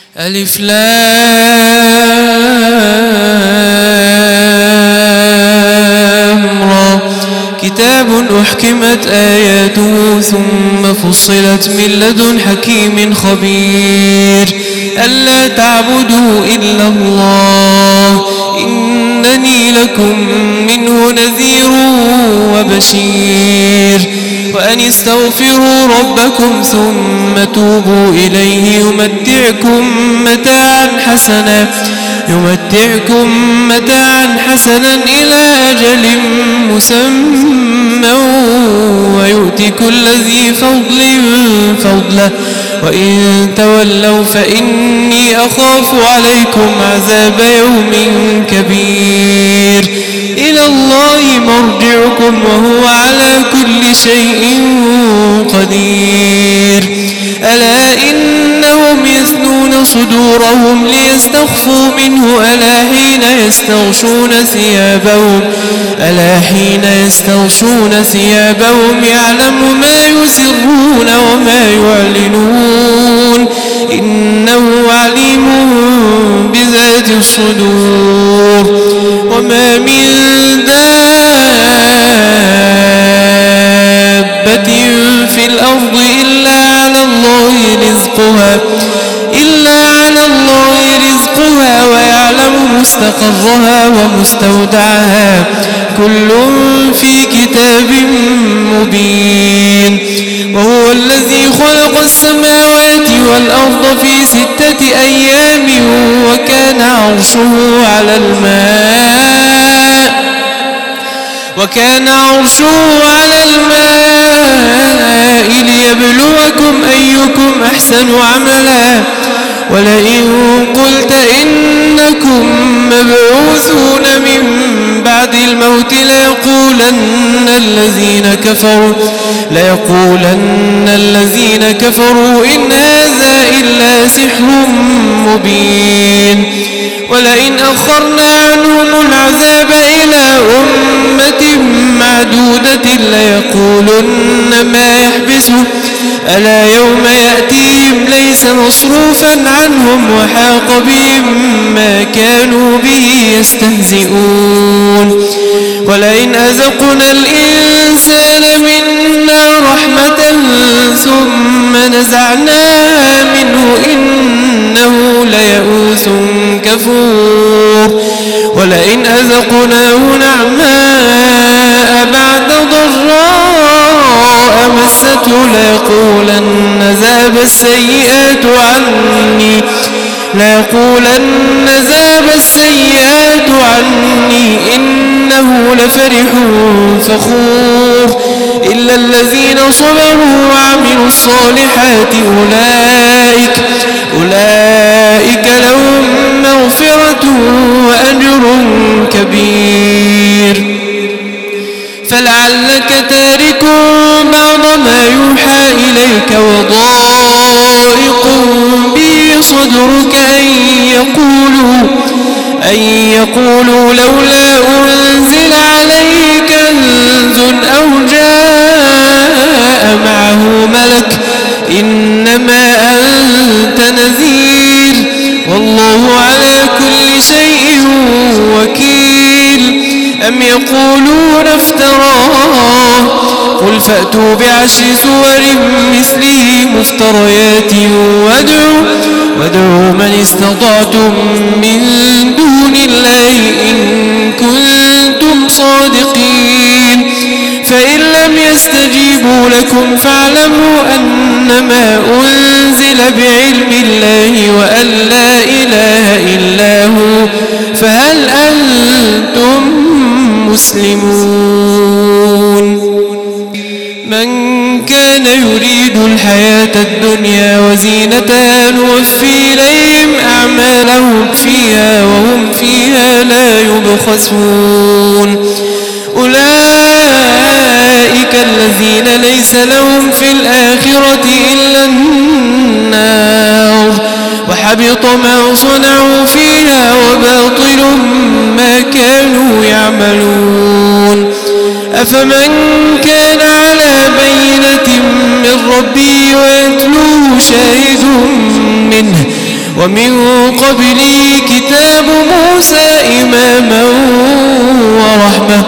ألف لام را كتاب أحكمت آياته ثم فصلت من لدن حكيم خبير ألا تعبدوا إلا الله إنني لكم منه نذير وبشير وأن استغفروا ربكم ثم توبوا إليه يمتعكم متاعا حسنا إلى أجل مسمى ويؤتي كل ذي فضل فضله وإن تولوا فإني أخاف عليكم عذاب يوم كبير إلى الله مرجعكم وهو على كل شيء قدير ألا إنهم يثنون صدورهم ليستخفوا منه ألا حين يستغشون ثيابهم يعلم ما يسرون وما يعلنون إنه عليم بذات الصدور وما من دابة في الأرض إلا على الله رزقها ويعلم مستقرها ومستودعها كل في كتاب مبين وهو الذي خلق السماوات والأرض في 6 أيام وكان عرشه على الماء ليبلوكم أيكم أحسن عملا ولئن قلت إنكم مبعوثون من بعد الموت ليقولن الذين كفروا إن هذا إلا سحر مبين ولئن أخرنا عنهم العذاب إلى أمة معدودة ليقولن ما يحبسه ألا يوم يأتيهم ليس مصروفا عنهم وحاق بهم ما كانوا به يستهزئون ولئن أذقنا الإنسان منا رحمة ثم نزعناها منه إنه ليئوس كفور ولئن أذقناه نعماء بعد ضراء مسته ليقولن ذهب السيئات عني إنه لفرح فخور إلا الذين صبروا وعملوا الصالحات أولئك لهم مغفرة وأجر كبير فلعلك تارك بعض ما يوحى إليك وضائق به صدرك أن يقولوا لولا أنزل عليه كنز أو جاء معه ملك إنما أنت نذير والله على كل شيء وكيل أم يقولون افتراه قل فأتوا بعشر سور مثله مفتريات وادعوا من استطعتم من دون الله إن كنتم صادقين فإن لم يستجيبوا لكم فاعلموا أنما أنزل بعلم الله وأن لا إله إلا هو فهل أنتم مسلمون من كان يريد الحياة الدنيا وزينتها نوفي إليهم أعمالهم فيها وهم فيها لا يبخسون أولئك الذين ليس لهم في الآخرة إلا النار وحبط ما صنعوا فيها وباطل ما كانوا يعملون أفمن كان على بينة من ربه ويتلوه شاهد منه ومن قبله كتاب موسى إماما ورحمة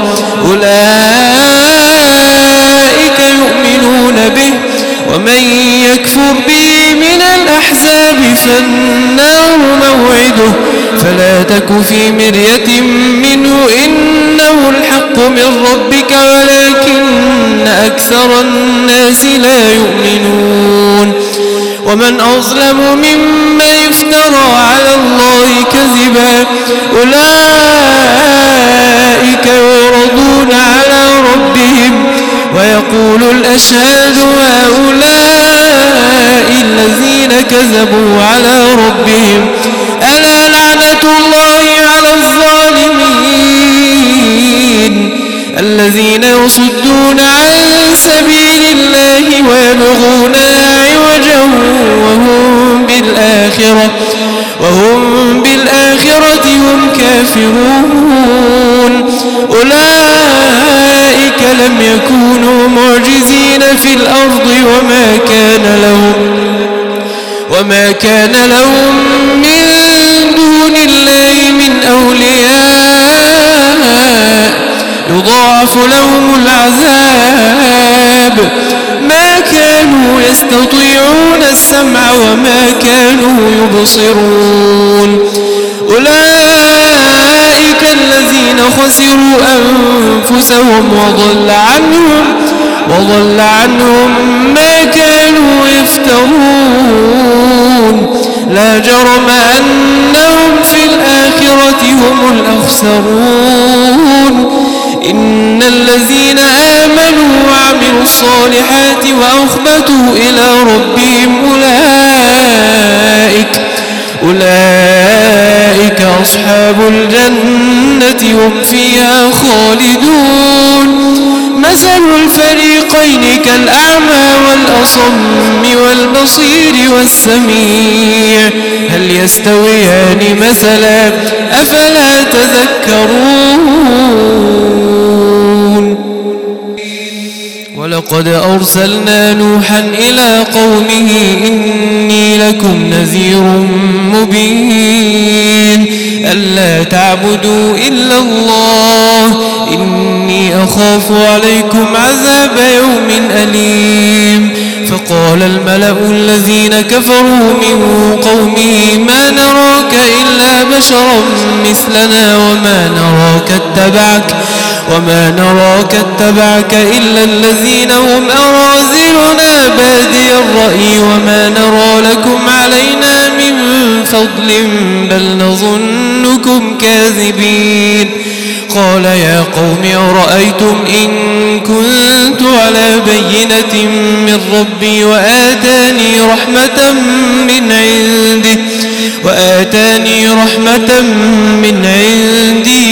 أولئك يؤمنون به ومن يكفر به من الأحزاب فالنار موعده فلا تك في مرية منه إنه الحق من ربك ولكن أكثر الناس لا يؤمنون ومن أظلم ممن يفترى على الله كذبا أولئك يعرضون على ربهم ويقول الأشهاد هؤلاء الذين كذبوا على ربهم ألا لعنة الله على الظالمين الذين يصدون عن سبيل الله ويبغونها عوجا وهم بالآخرة هم كافرون أولئك لم يكونوا معجزين في الأرض وما كان لهم من دون الله من أولياء يضاعف لهم العذاب ما كانوا يستطيعون السمع وما كانوا يبصرون أولئك الذين خسروا أنفسهم وضل عنهم ما كانوا يفترون لا جرم أنهم في الآخرة هم الأخسرون إن الذين آمنوا وعملوا الصالحات وأخبتوا إلى ربهم أولئك أصحاب الجنة هم فيها خالدون مثل الفريقين كالأعمى والأصم والبصير والسميع هل يستويان مثلا أفلا تذكرون ولقد أرسلنا نوحا إلى قومه إني لكم نذير مبين ألا تعبدوا إلا الله إني أخاف عليكم عذاب يوم أليم فقال الملأ الذين كفروا من قومه ما نراك إلا بشرا مثلنا وما نراك اتبعك إلا الذين هم أراذلنا بادي الرأي وما نرى لكم علينا من فضل بل نظنكم كاذبين قال يا قوم أرأيتم إن كنت على بينة من ربي وآتاني رحمة من عنده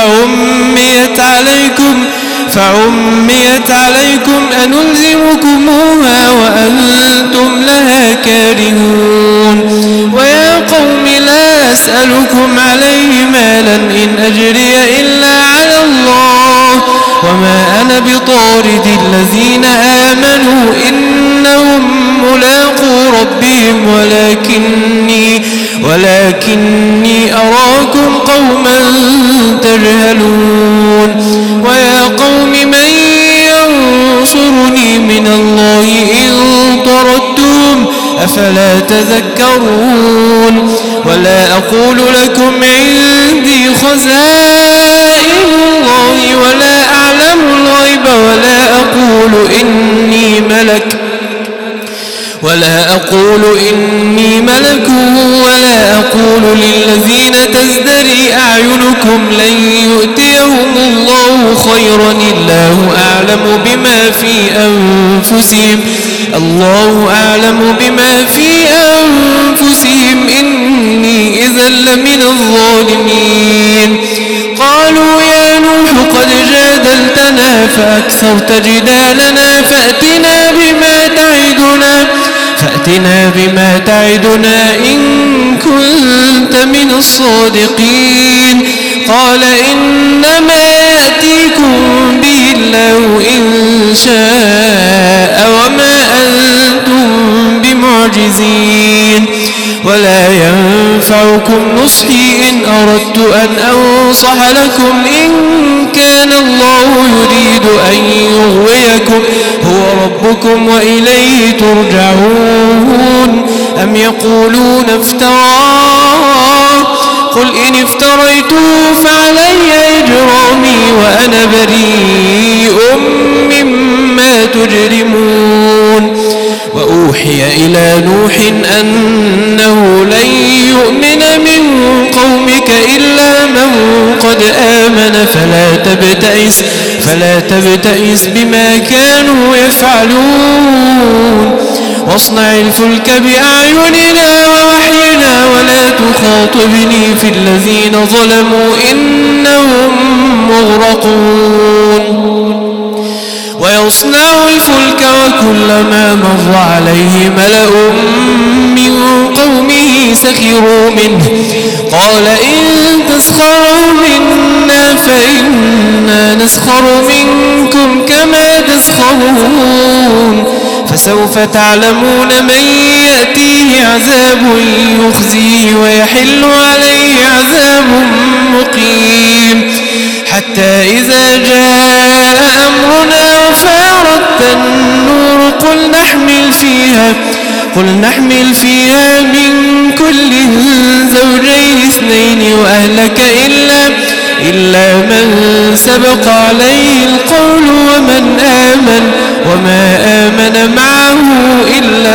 فعميت عليكم أنلزمكموها وأنتم لها كارهون ويا قوم لا أسألكم عليه مالا إن أجري إلا على الله وما أنا بطارد الذين آمنوا إنهم ملاقو ربهم ولكني أراكم قوما تجهلون ويا قوم من ينصرني من الله إن طردتم أفلا تذكرون ولا أقول لكم عندي خزائن الله ولا أعلم الغيب ولا أقول إني ملك ولا أقول للذين تزدري أعينكم لن يؤتيهم الله خيرا الله أعلم بما في أنفسهم إني إذا لمن الظالمين قالوا يا نوح قد جادلتنا فأكثرت جدالنا فأتنا بما تعدنا إن كنت من الصادقين قال إنما يأتيكم به الله إن شاء وما أنتم بمعجزين ولا ينفعكم نصحي إن أردت أن أنصح لكم إن كان الله يريد أن يغويكم هو ربكم وإليه ترجعون أم يقولون افتراه قل إن افتريته فعلي إجرامي وأنا بريء مما تجرمون وأوحي إلى نوح أنه لن يؤمن من قومك إلا من قد آمن فلا تبتئس بما كانوا يفعلون واصنع الفلك بأعيننا ووحينا ولا تخاطبني في الذين ظلموا إنهم مغرقون ويصنع الفلك وكلما مر عليه ملأ من قومه سخروا منه قال إن تسخروا منا فإنا نسخر منكم كما تسخرون فسوف تعلمون من يأتيه عذاب يخزيه ويحل عليه عذاب مقيم حتى إذا جاء أمرنا وفارت النور قل نحمل فيها من كل زوجين اثنين وأهلك إلا من سبق عليه القول وما آمن معه إلا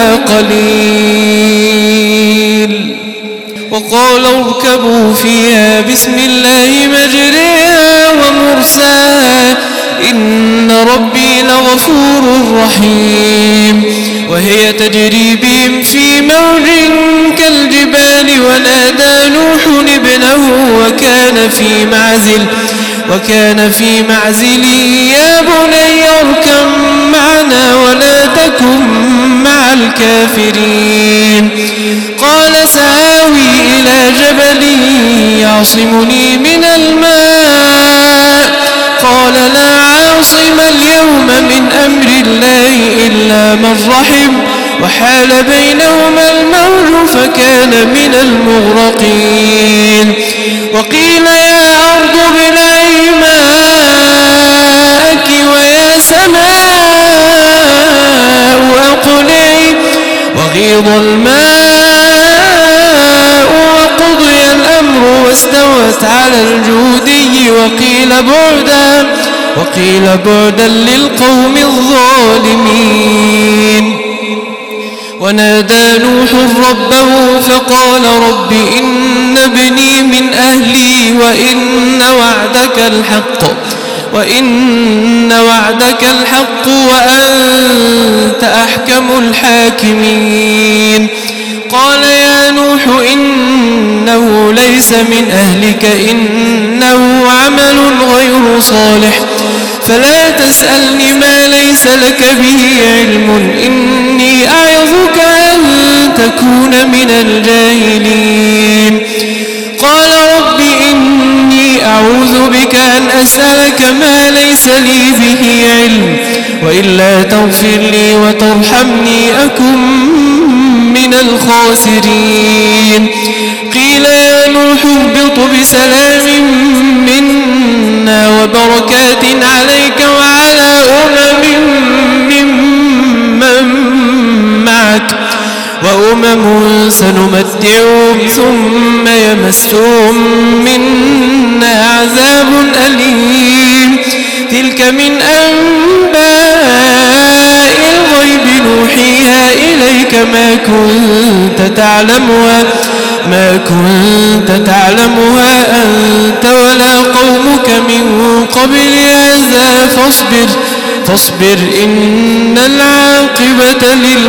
قليل وقال اركبوا فيها بسم الله مجريها ومرساها إن ربي لغفور رحيم وهي تجري بهم في موج كالجبال ونادى نوح ابنه وكان في معزل يا بني اركب معنا ولا تكن مع الكافرين قال سآوي إلى جبل يعصمني من الماء قال لا عاصم اليوم من أمر الله إلا من رحم وحال بينهما الموج فكان من المغرقين وقيل يا أرض ابلعي ماءك ويا سماء أقلعي وغيض الماء وقضي الأمر واستوت على الجودي وقيل بعدا للقوم الظالمين ونادى نوح ربه فقال رب إن ابني من أهلي وإن وعدك الحق وأنت أحكم الحاكمين قال يا نوح إنه ليس من أهلك إنه عمل غير صالح فلا تسألني ما ليس لك به علم إني أعظك أن تكون من الجاهلين قال رب إني أعوذ بك أن أسألك ما ليس لي به علم وإلا تغفر لي وترحمني أكن من الخاسرين قيل يا نوح اهبط بسلام منا وبركات عليك وعلى ممن معك وأمم سنمتعهم ثم يمسهم منا عذاب أليم تلك من أنباء الغيب نوحيها إليك ما كنت تعلمها أنت ولا قومك من قبل هذا فاصبر إن العاقبة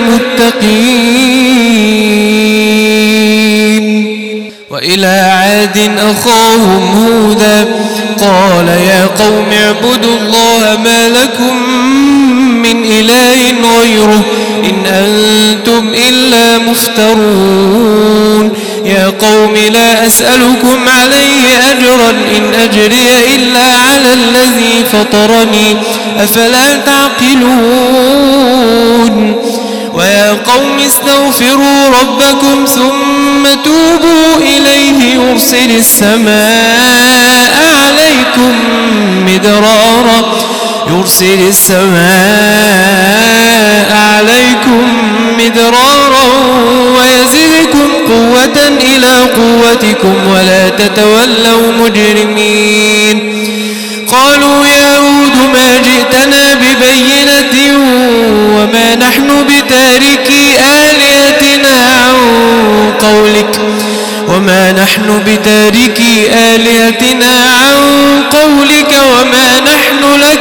للمتقين وإلى عاد أخاهم هودا قال يا قوم اعبدوا الله ما لكم من إله غيره إن أنتم إلا مفترون يا قوم لا أسألكم عليه أجرا إن أجري إلا على الذي فطرني أفلا تعقلون ويا قوم استغفروا ربكم ثم توبوا إليه يرسل السماء عليكم مدرارا ويزدكم قوة إلى قوتكم ولا تتولوا مجرمين قالوا يا هود ما جئتنا ببينة وما نحن بتاركي آلهتنا عن قولك وما نحن لك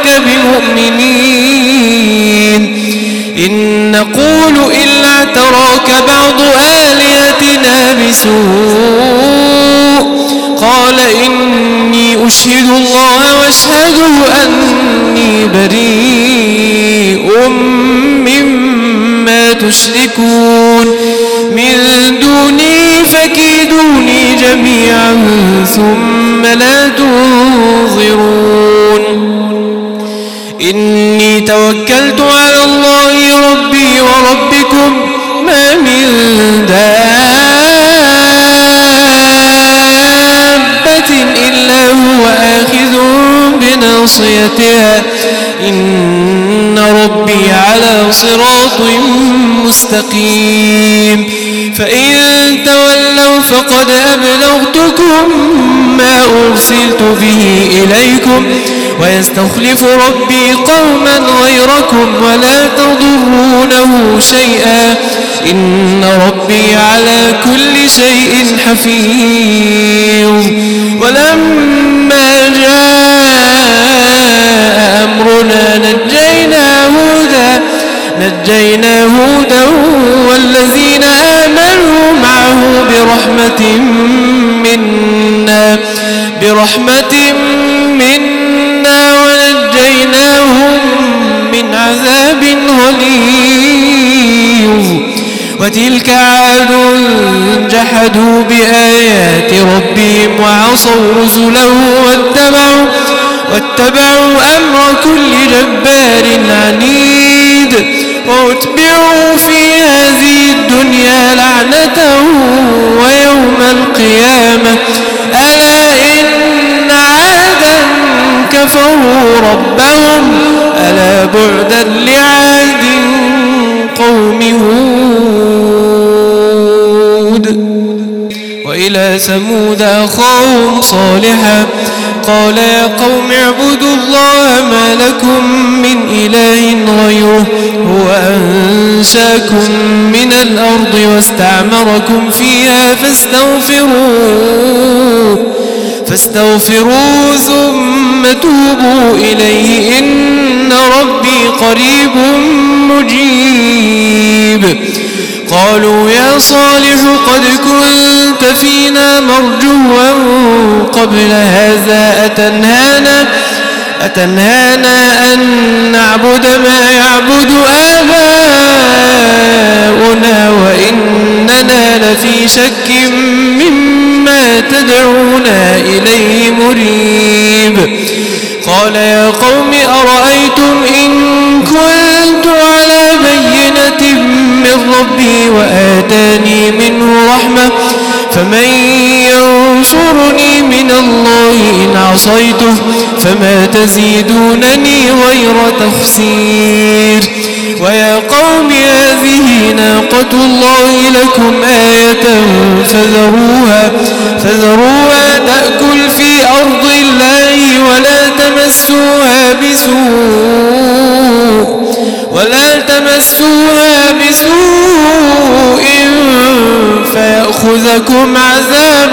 بمؤمنين إن نقول إلا اعتراك بعض آلهتنا بسوء قال إني أشهد الله واشهدوا أني بريء مما تشركون من دوني فكيدوني جميعا ثم لا تنظرون إني توكلت على الله ربي وربكم ما من دابة إلا هو آخذ بناصيتها إن ربي على صراط مستقيم فإن تولوا فقد أبلغتكم ما أرسلت به إليكم ويستخلف ربي قوما غيركم ولا تضرونه شيئا إن ربي على كل شيء حفيظ ولما جاء أمرنا نجينا هودا والذين آمنوا معه برحمة منا ونجيناهم من عذاب غليظ وتلك عاد جحدوا بآيات ربهم وعصوا رسله واتبعوا أمر كل جبار عنيد واتبعوا في هذه الدنيا لعنة ويوم القيامة ألا إن عادا كفروا ربهم ألا بعدا لعاد قوم هود وإلى ثمود أخاهم صالحا قال يا قوم اعبدوا الله ما لكم من إله غيره هو أنشاكم من الأرض واستعمركم فيها فاستغفروه ثم توبوا إليه إن ربي قريب مجيب قالوا يا صالح قد كنت فينا مرجوا قبل هذا أتنهانا أن نعبد ما يعبد آباؤنا وإننا لفي شك مما تدعونا إليه مريب قال يا قوم أرأيتم إن كنت على بينة من ربي وآتاني منه رحمة فمن ينصرني من الله إن عصيته فما تزيدونني غير تخسير ويا قوم هذه ناقة الله لكم آية فذروها تأكل في أرض الله ولا تمسوها بسوء فيأخذكم عذاب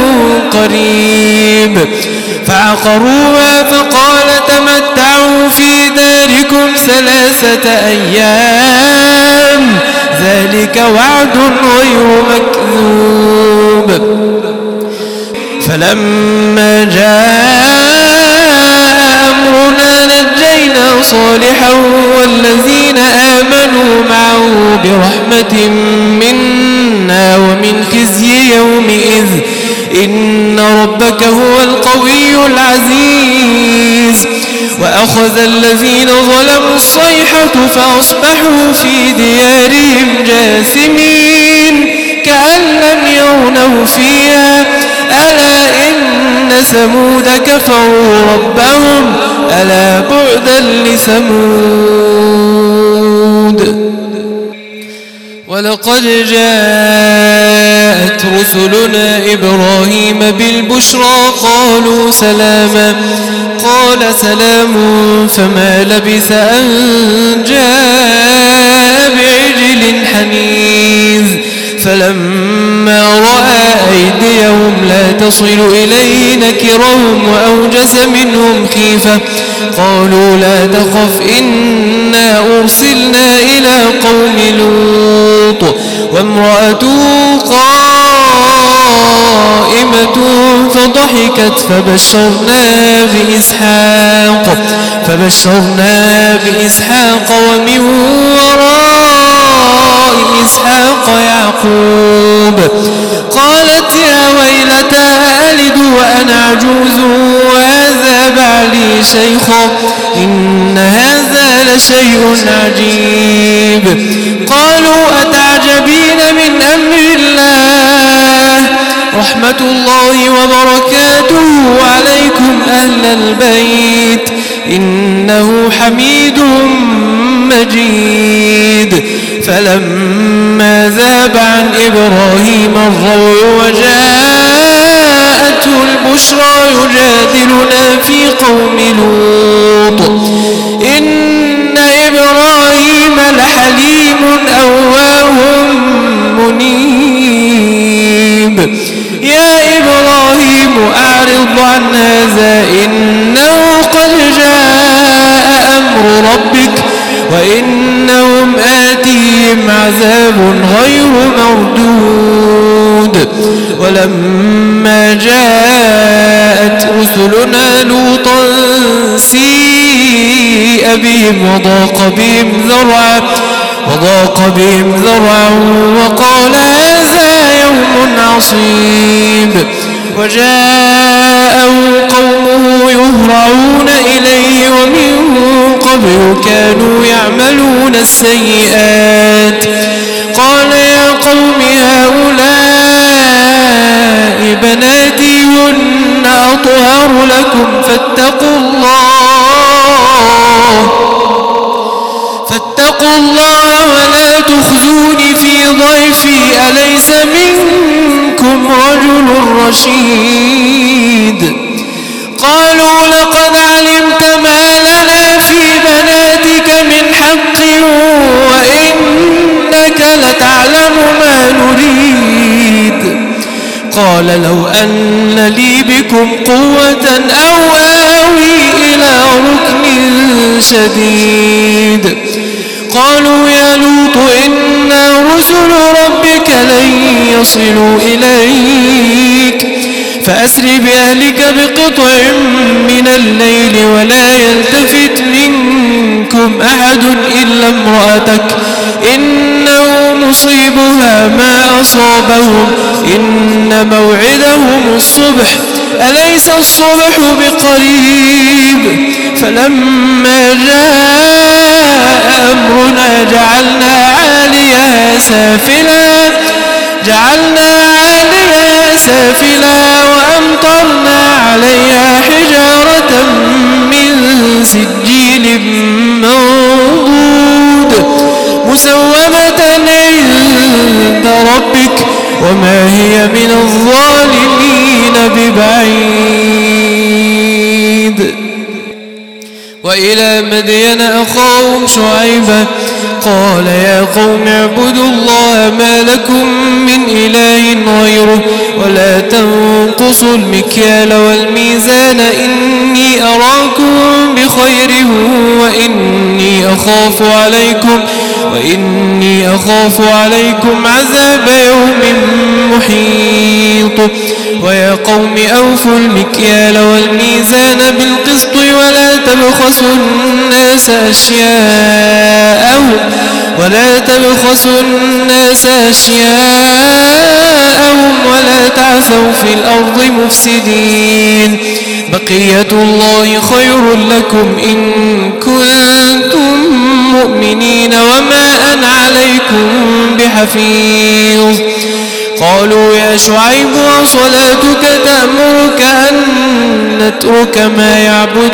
قريب فعقروها فقال تمتعوا في داركم 3 أيام ذلك وعد غير مكذوب فلما جاء أمرنا نجينا صالحا والذين آمنوا معه برحمة منا ومن خزي يومئذ إن ربك هو القوي العزيز وأخذ الذين ظلموا الصيحة فأصبحوا في ديارهم جاثمين كأن لم يغنوا فيها ألا إن ثمود كفروا ربهم ألا بعدا لثمود ولقد جاءت رسلنا إبراهيم بالبشرى قالوا سلاما قال سلام فما لبث أن جاء بعجل حنيذ فلما رأى أيديهم لا تصل إليه نكرهم وأوجس منهم خيفة قالوا لا تخف إنا أرسلنا إلى قوم لوط وامرأته قائمة فضحكت فبشرنا بإسحاق ومن وراء إسحاق يعقوب قالت يا ويلتى ألد وأنا عجوز وهذا بعلي شيخا إن هذا لشيء عجيب قالوا أتعجبين من أمر الله رحمة الله وبركاته عليكم أهل البيت إنه حميد مجيد فلما ذاب عن إبراهيم الروع وجاءته البشرى يجادلنا في قوم لوط إن إبراهيم لحليم أواه منيب يا إبراهيم أعرض عن هذا إنه قد جاء أمر ربك وإنهم آتيهم عذاب غير مردود ولما جاءت رسلنا لوطا سيء بهم وضاق بهم ذرعا وقال هذا يوم عصيب وجاءه قومه يهرعون إليه ومن قبل كانوا يعملون السيئات قال يا قوم هؤلاء بناتي هن أطهر لكم فاتقوا الله ولا تخزوني في ضيفي أليس منكم رجل رشيد قالوا لقد علمت ما لنا في بناتك من حق وإنك لتعلم ما نريد قال لو أن لي بكم قوة أو آوي إلى ركن شديد قالوا يا لوط إنا رسل ربك لن يصلوا إليك فأسر بأهلك بقطع من الليل ولا يلتفت منكم أحد إلا امرأتك إنه مصيبها ما أصابهم إن موعدهم الصبح أليس الصبح بقريب فلما جاء أمرنا جعلنا عاليها سافلا وأمطرنا عليها حجارة من سجيل منضود مسومة عند ربك وما هي من الظالمين ببعيد وإلى مدين أخاهم شعيبا قال يا قوم اعبدوا الله ما لكم من إله غيره ولا تنقصوا المكيال والميزان إني أراكم بخير وإني أخاف عليكم عذاب يوم محيط ويا قوم أوفوا المكيال والميزان بالقسط ولا تبخسوا الناس أشياءهم ولا تعثوا في الأرض مفسدين بقية الله خير لكم إن كنتم مؤمنين وما أنا عليكم بحفيظ. قالوا يا شعيب وصلاتك تأمرك أن نترك ما يعبد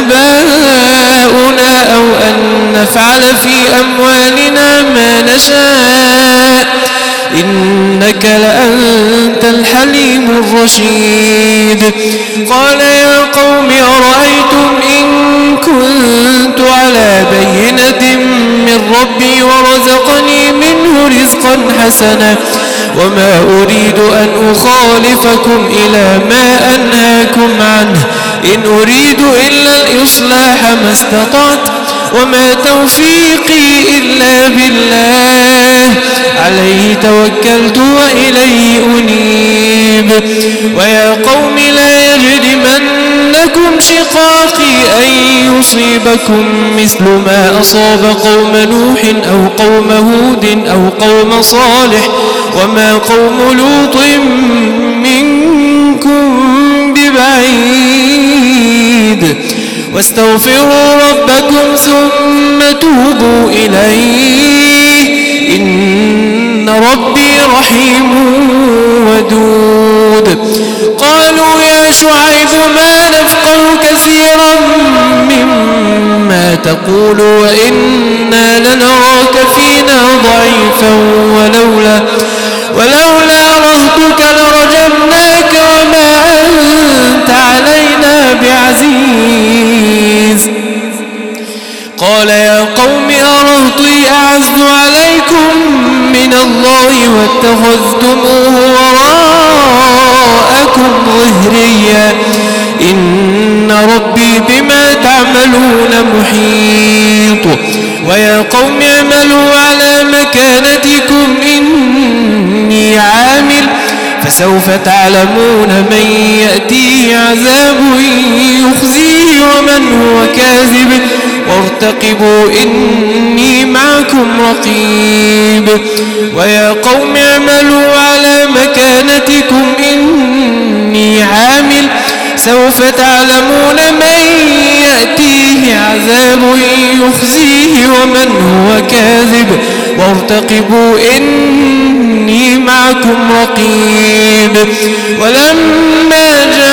آباؤنا أو أن نفعل في أموالنا ما نشاء إنك لأنت الحليم الرشيد. قال يا قوم أرأيتم إن كنت على بينة من ربي ورزقني منه رزقا حسنا وما أريد أن أخالفكم إلى ما أنهاكم عنه إن أريد إلا الإصلاح ما استطعت وما توفيقي إلا بالله عليه توكلت وإليه أنيب. ويا قوم لا يجرمنكم شقاقي أن يصيبكم مثل ما أصاب قوم نوح أو قوم هود أو قوم صالح وما قوم لوط منكم ببعيد واستغفروا ربكم ثم توبوا إليه إن ربي رحيم ودود. قالوا يا شعيب ما نفقه كثيرا مما تقول وإنا لنراك فينا ضعيفا ولولا رهطك لرجمناك وما أنت علينا بعزيز. قال يا قوم أرهطي أعز عليكم من الله واتخذتموه وراءكم ظهريا إن ربي بما تعملون محيط. ويا قوم اعملوا على مكانتكم إني عامل فسوف تعلمون من يأتيه عذاب يخزيه ومن هو كاذب وارتقبوا إني معكم رقيب. ويا قوم اعملوا على مكانتكم إني عامل سوف تعلمون من يأتيه عذاب يخزيه ومن هو كاذب وارتقبوا إني معكم رقيب. ولما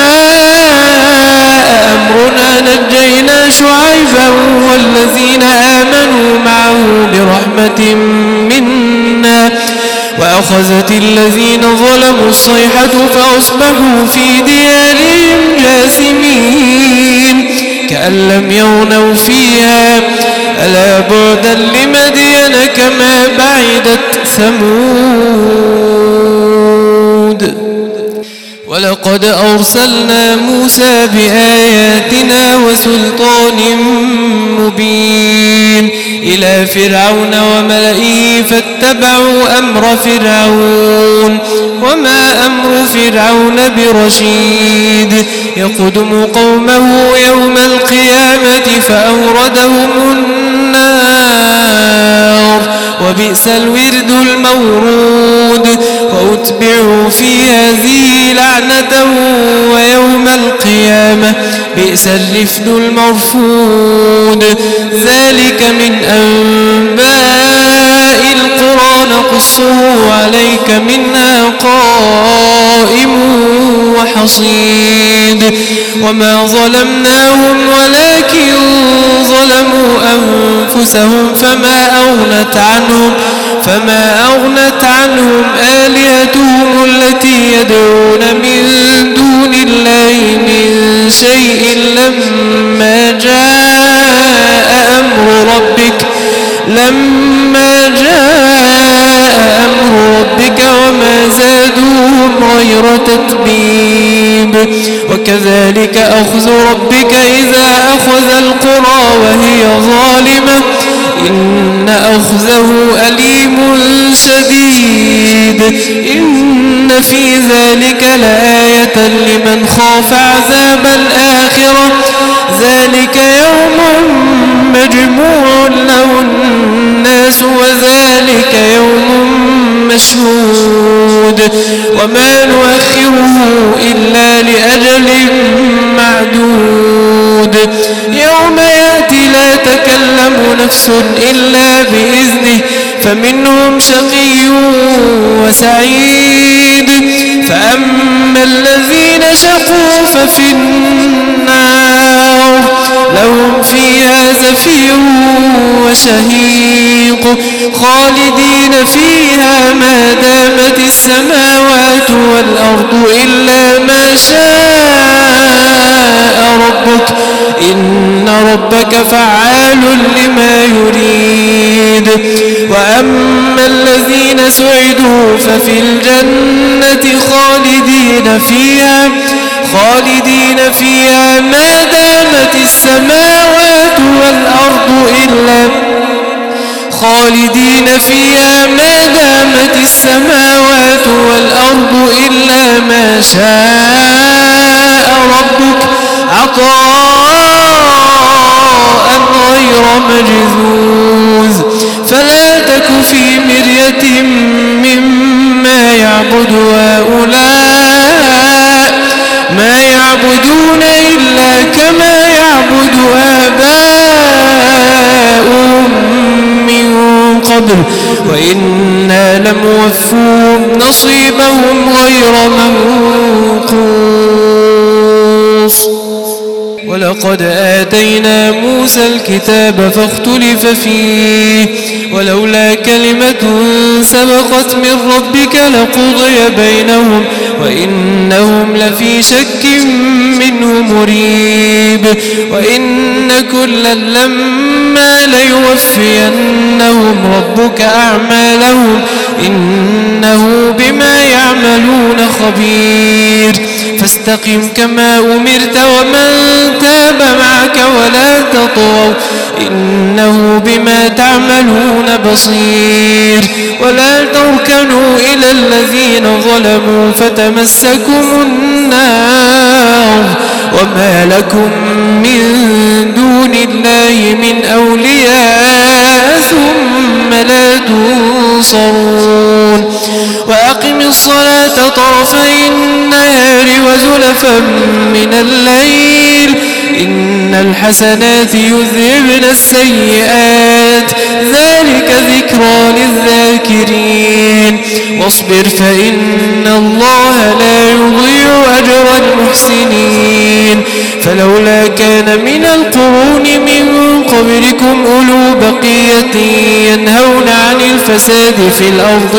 جاء أمرنا نجينا شعيبا والذين آمنوا معه برحمة منا وأخذت الذين ظلموا الصيحة فأصبحوا في ديارهم جاثمين كأن لم يغنوا فيها ألا بعدا لمدين كما بعدت ثمود. ولقد أرسلنا موسى بآياتنا وسلطان مبين إلى فرعون وملئه فاتبعوا أمر فرعون وما أمر فرعون برشيد. يقدم قومه يوم القيامة فأوردهم النار وبئس الورد المورود وأتبعوا في هذه لعنة ويوم القيامة بئس الرفد المرفود. ذلك من أنباء القرى نقصه عليك منها قائم وحصيد. وما ظلمناهم ولكن ظلموا أنفسهم فما أغنت عنهم آلهتهم التي يدعون من دون الله من شيء لما جاء أمر ربك وما زادوهم غير تتبيب. وكذلك أخذ ربك إذا أخذ القرى وهي ظالمة إن أخذه أليم شديد. إن في ذلك لآية لمن خاف عذاب الآخرة ذلك يوم مجموع له الناس وذلك يوم مشهود وما نؤخره إلا لأجل معدود. معدود يوم يأتي لا تكلم نفس إلا بإذنه فمنهم شقي وسعيد فأما الذين شقوا ففي النار لهم فيها زفير وشهيق خالدين فيها ما دامت السماوات والأرض إلا ما شاء ربك إن ربك فعال لما يريد وأما الذين سعدوا ففي الجنة خالدين فيها ما دامت السماوات والأرض إلا ما شاء ربك عطاء غير مجذوذ فلا تك في مرية مما يعبد هؤلاء ما يعبدون إلا كما يعبد آباؤهم من قبل وإنا لموفوهم نصيبهم غير منقوص ولقد آتينا موسى الكتاب فاختلف فيه ولولا كلمة سبقت من ربك لقضي بينهم وإنهم لفي شك منه مريب وإن كلا لما ليوفينهم ربك أعمالهم إنه بما يعملون خبير فاستقم كما أمرت ومن تاب معك ولا تطغوا إنه بما تعملون بصير ولا تركنوا إلى الذين ظلموا فتمسكم النار وما لكم من دون الله من أولياء ثم لا تنصرون وأقم الصلاة طرفي النهار وزلفا من الليل إن الحسنات يذهبن السيئات ذلك ذكرى للذاكرين واصبر فإن الله لا يضيع أجر المحسنين فلولا كان من القرون من قبلكم أولو بقية ينهون عن الفساد في الأرض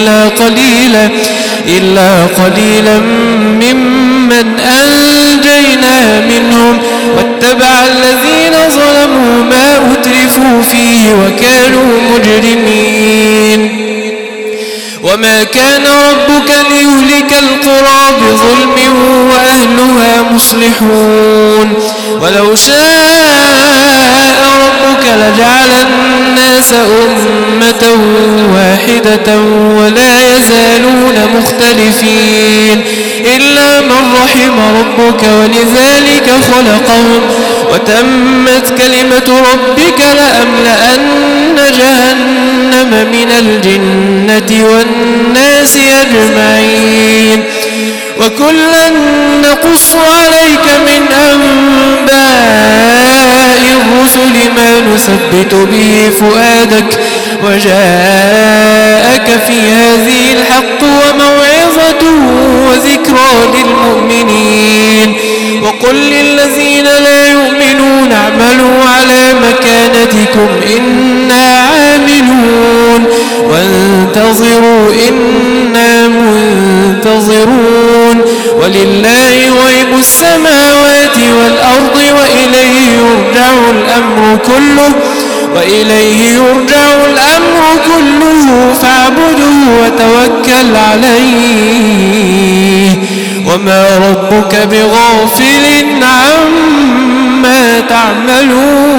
إلا قليلا ممن أنجينا منهم واتبع الذين ظلموا ما أترفوا فيه وكانوا مجرمين وما كان ربك ليهلك القرى بظلم وأهلها مصلحون ولو شاء ربك لجعل الناس أمة واحدة ولا يزالون مختلفين إلا من رحم ربك ولذلك خلقهم وتمت كلمة ربك لأملأن جهنم من الجنة والناس أجمعين وكلا نقص عليك من أنباء الرسل ما نثبت به فؤادك وجاءك في هذه الحق وموعظة وذكرى للمؤمنين وقل للذين لا يؤمنون اعملوا على مكانتكم إنا عاملون وانتظروا إنا منتظرون ولله غيب السماوات والأرض وإليه يرجع الأمر كله فاعبده وتوكل عليه وما ربك بغافل عما تعملون